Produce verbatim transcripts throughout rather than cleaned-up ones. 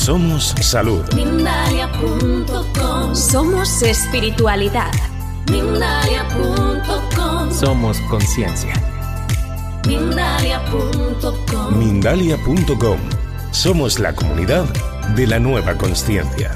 Somos salud. Mindalia punto com. Somos espiritualidad. Mindalia punto com. Somos conciencia. Mindalia punto com. Mindalia punto com. Somos la comunidad de la nueva consciencia.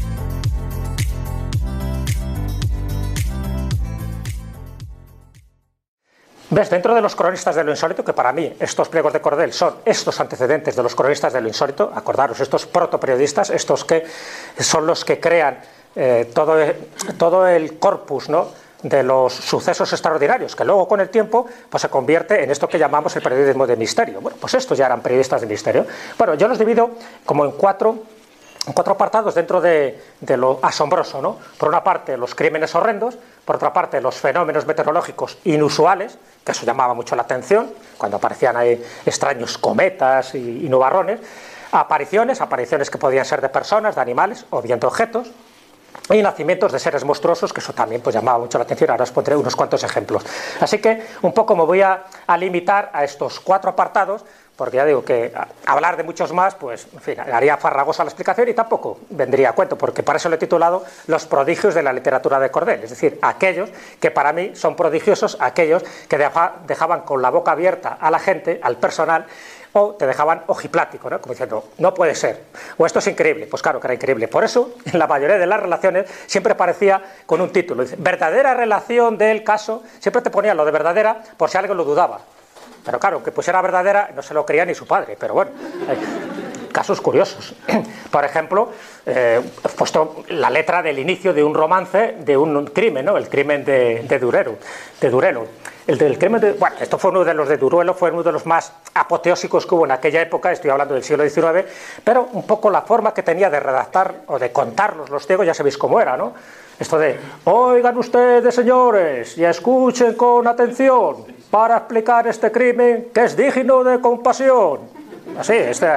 ¿Ves? Dentro de los cronistas de lo insólito, que para mí estos pliegos de Cordel son estos antecedentes de los cronistas de lo insólito, acordaros, estos protoperiodistas, estos que son los que crean eh, todo, todo el corpus, ¿no?, de los sucesos extraordinarios, que luego con el tiempo pues se convierte en esto que llamamos el periodismo de misterio. Bueno, pues estos ya eran periodistas de misterio. Bueno, yo los divido como en cuatro, en cuatro apartados dentro de, de lo asombroso, ¿no? Por una parte, los crímenes horrendos; por otra parte, los fenómenos meteorológicos inusuales, que eso llamaba mucho la atención, cuando aparecían ahí extraños cometas y, y nubarrones; apariciones, apariciones que podían ser de personas, de animales o bien de objetos; y nacimientos de seres monstruosos, que eso también pues llamaba mucho la atención. Ahora os pondré unos cuantos ejemplos. Así que un poco me voy a, a limitar a estos cuatro apartados, porque ya digo que hablar de muchos más, pues en fin, haría farragosa la explicación y tampoco vendría a cuento, porque para eso lo he titulado Los prodigios de la literatura de Cordel, es decir, aquellos que para mí son prodigiosos, aquellos que dejaban con la boca abierta a la gente, al personal, o te dejaban ojiplático, ¿no?, como diciendo, no puede ser, o esto es increíble. Pues claro que era increíble. Por eso, en la mayoría de las relaciones siempre parecía con un título. Dice, verdadera relación del caso, siempre te ponía lo de verdadera por si alguien lo dudaba. Pero claro, que pusiera verdadera no se lo creía ni su padre, pero bueno, hay casos curiosos. Por ejemplo, eh, he puesto la letra del inicio de un romance de un crimen, ¿no?, el crimen de, de Durero, de Durelo. El del crimen de, bueno, esto fue uno de los de Duruelo, fue uno de los más apoteósicos que hubo en aquella época, estoy hablando del siglo diecinueve, pero un poco la forma que tenía de redactar o de contarlos los ciegos, ya sabéis cómo era, ¿no? Esto de, oigan ustedes, señores, y escuchen con atención para explicar este crimen que es digno de compasión. Así, este,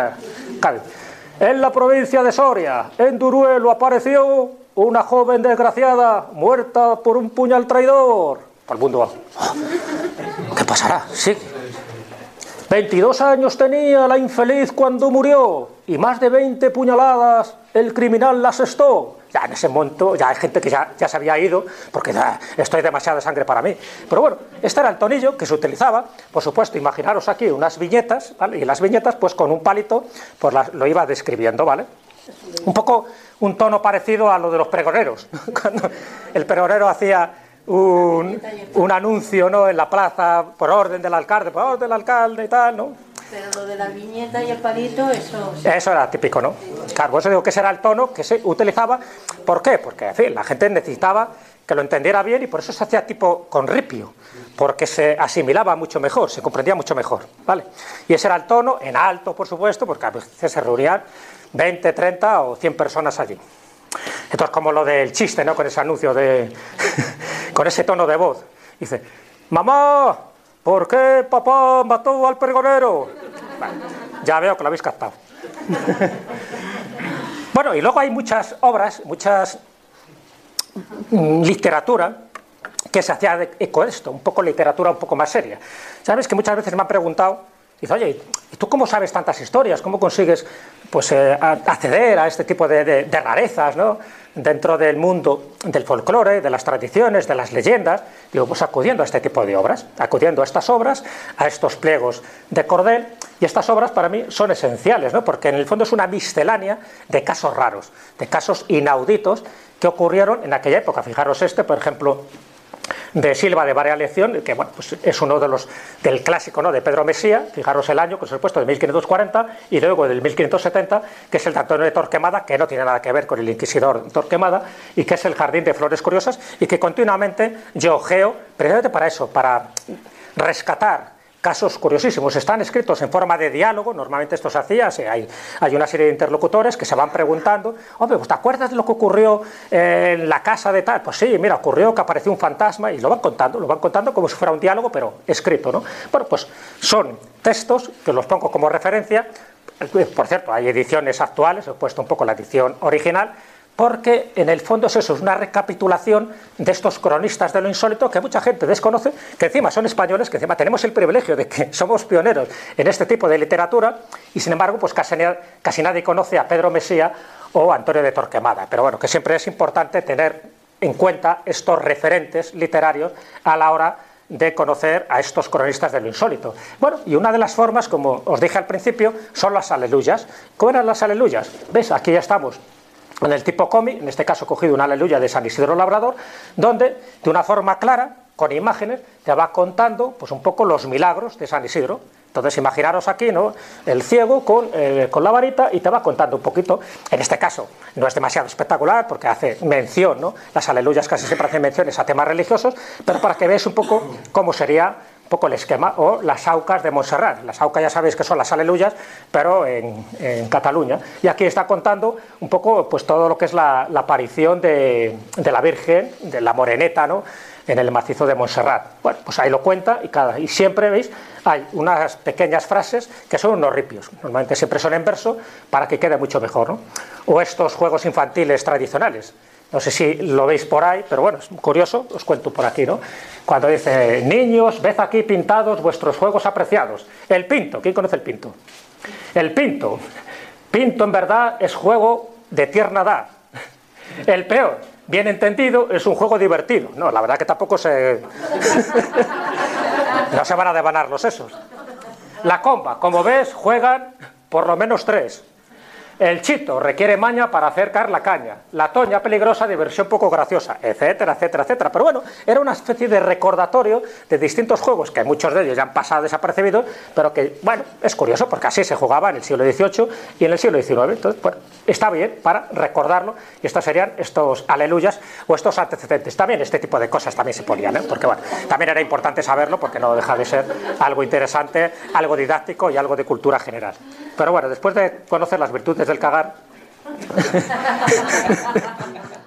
en la provincia de Soria, en Duruelo, apareció una joven desgraciada muerta por un puñal traidor. Todo el mundo, oh, ¿qué pasará? Sí. veintidós años tenía la infeliz cuando murió y más de veinte puñaladas el criminal la asestó. Ya en ese momento ya hay gente que ya, ya se había ido porque ya, esto es demasiada sangre para mí. Pero bueno, este era el tonillo que se utilizaba. Por supuesto, imaginaros aquí unas viñetas, ¿vale? Y las viñetas pues con un palito pues las, lo iba describiendo, ¿vale? Un poco un tono parecido a lo de los pregoneros. Cuando el pregonero hacía Un, un anuncio, ¿no?, en la plaza por orden del alcalde, por orden del alcalde y tal, ¿no? Pero lo de la viñeta y el palito, eso... Sí. Eso era típico, ¿no? Claro, por eso digo que ese era el tono que se utilizaba. ¿Por qué? Porque, en fin, la gente necesitaba que lo entendiera bien y por eso se hacía tipo con ripio, porque se asimilaba mucho mejor, se comprendía mucho mejor, ¿vale? Y ese era el tono, en alto, por supuesto, porque a veces se reunían veinte, treinta o cien personas allí. Entonces, como lo del chiste, ¿no?, con ese anuncio de... con ese tono de voz. Dice, mamá, ¿por qué papá mató al pregonero? Bueno, ya veo que lo habéis captado. Bueno, y luego hay muchas obras, muchas mm, literatura que se hacía de eco de esto, un poco literatura un poco más seria. ¿Sabes? Que muchas veces me han preguntado, dice, oye, ¿y tú cómo sabes tantas historias? ¿Cómo consigues pues, eh, acceder a este tipo de, de, de rarezas, ¿no?, dentro del mundo del folclore, de las tradiciones, de las leyendas? Digo, pues acudiendo a este tipo de obras, acudiendo a estas obras, a estos pliegos de Cordel, y estas obras para mí son esenciales, ¿no?, porque en el fondo es una miscelánea de casos raros, de casos inauditos que ocurrieron en aquella época. Fijaros este, por ejemplo, de Silva de Varia Lección, que bueno, pues es uno de los del clásico, ¿no?, de Pedro Mesía. Fijaros el año, por supuesto, de mil quinientos cuarenta, y luego del mil quinientos setenta, que es el de Antonio de Torquemada, que no tiene nada que ver con el inquisidor Torquemada, y que es el Jardín de Flores Curiosas, y que continuamente yo ojeo precisamente para eso, para rescatar casos curiosísimos. Están escritos en forma de diálogo, normalmente esto se hacía, hay, hay una serie de interlocutores que se van preguntando, hombre, ¿te acuerdas de lo que ocurrió en la casa de tal? Pues sí, mira, ocurrió que apareció un fantasma, y lo van contando, lo van contando como si fuera un diálogo, pero escrito, ¿no? Bueno, pues son textos que los pongo como referencia. Por cierto, hay ediciones actuales, he puesto un poco la edición original, porque en el fondo es eso, es una recapitulación de estos cronistas de lo insólito que mucha gente desconoce, que encima son españoles, que encima tenemos el privilegio de que somos pioneros en este tipo de literatura, y sin embargo pues casi, casi nadie conoce a Pedro Mesía o a Antonio de Torquemada. Pero bueno, que siempre es importante tener en cuenta estos referentes literarios a la hora de conocer a estos cronistas de lo insólito. Bueno, y una de las formas, como os dije al principio, son las aleluyas. ¿Cómo eran las aleluyas? ¿Ves? Aquí ya estamos en el tipo cómic, en este caso he cogido una aleluya de San Isidro Labrador, donde de una forma clara, con imágenes, te va contando pues un poco los milagros de San Isidro. Entonces imaginaros aquí, ¿no?, el ciego con, eh, con la varita, y te va contando un poquito. En este caso no es demasiado espectacular porque hace mención, ¿no?, las aleluyas casi siempre hacen menciones a temas religiosos, pero para que veáis un poco cómo sería un poco el esquema, o las aucas de Montserrat. Las aucas ya sabéis que son las aleluyas, pero en, en Cataluña. Y aquí está contando un poco pues todo lo que es la, la aparición de, de la Virgen, de la Moreneta, ¿no?, en el macizo de Montserrat. Bueno, pues ahí lo cuenta, y, cada, y siempre, ¿veis?, hay unas pequeñas frases que son unos ripios. Normalmente siempre son en verso para que quede mucho mejor, ¿no? O estos juegos infantiles tradicionales. No sé si lo veis por ahí, pero bueno, es curioso, os cuento por aquí, ¿no? Cuando dice: niños, ved aquí pintados vuestros juegos apreciados. El pinto, ¿quién conoce el pinto? El pinto. Pinto en verdad es juego de tierna edad. El peor, bien entendido, es un juego divertido. No, la verdad que tampoco se... no se van a devanar los sesos. La comba, como ves, juegan por lo menos tres. El chito requiere maña para acercar la caña. La toña peligrosa, diversión poco graciosa, etcétera, etcétera, etcétera. Pero bueno, era una especie de recordatorio de distintos juegos, que muchos de ellos ya han pasado desapercibidos, pero que, bueno, es curioso porque así se jugaba en el siglo dieciocho y en el siglo diecinueve. Entonces, bueno, está bien para recordarlo, y estos serían estos aleluyas o estos antecedentes. También este tipo de cosas también se ponían, ¿eh? Porque bueno, también era importante saberlo, porque no deja de ser algo interesante, algo didáctico y algo de cultura general. Pero bueno, después de conocer las virtudes del cagar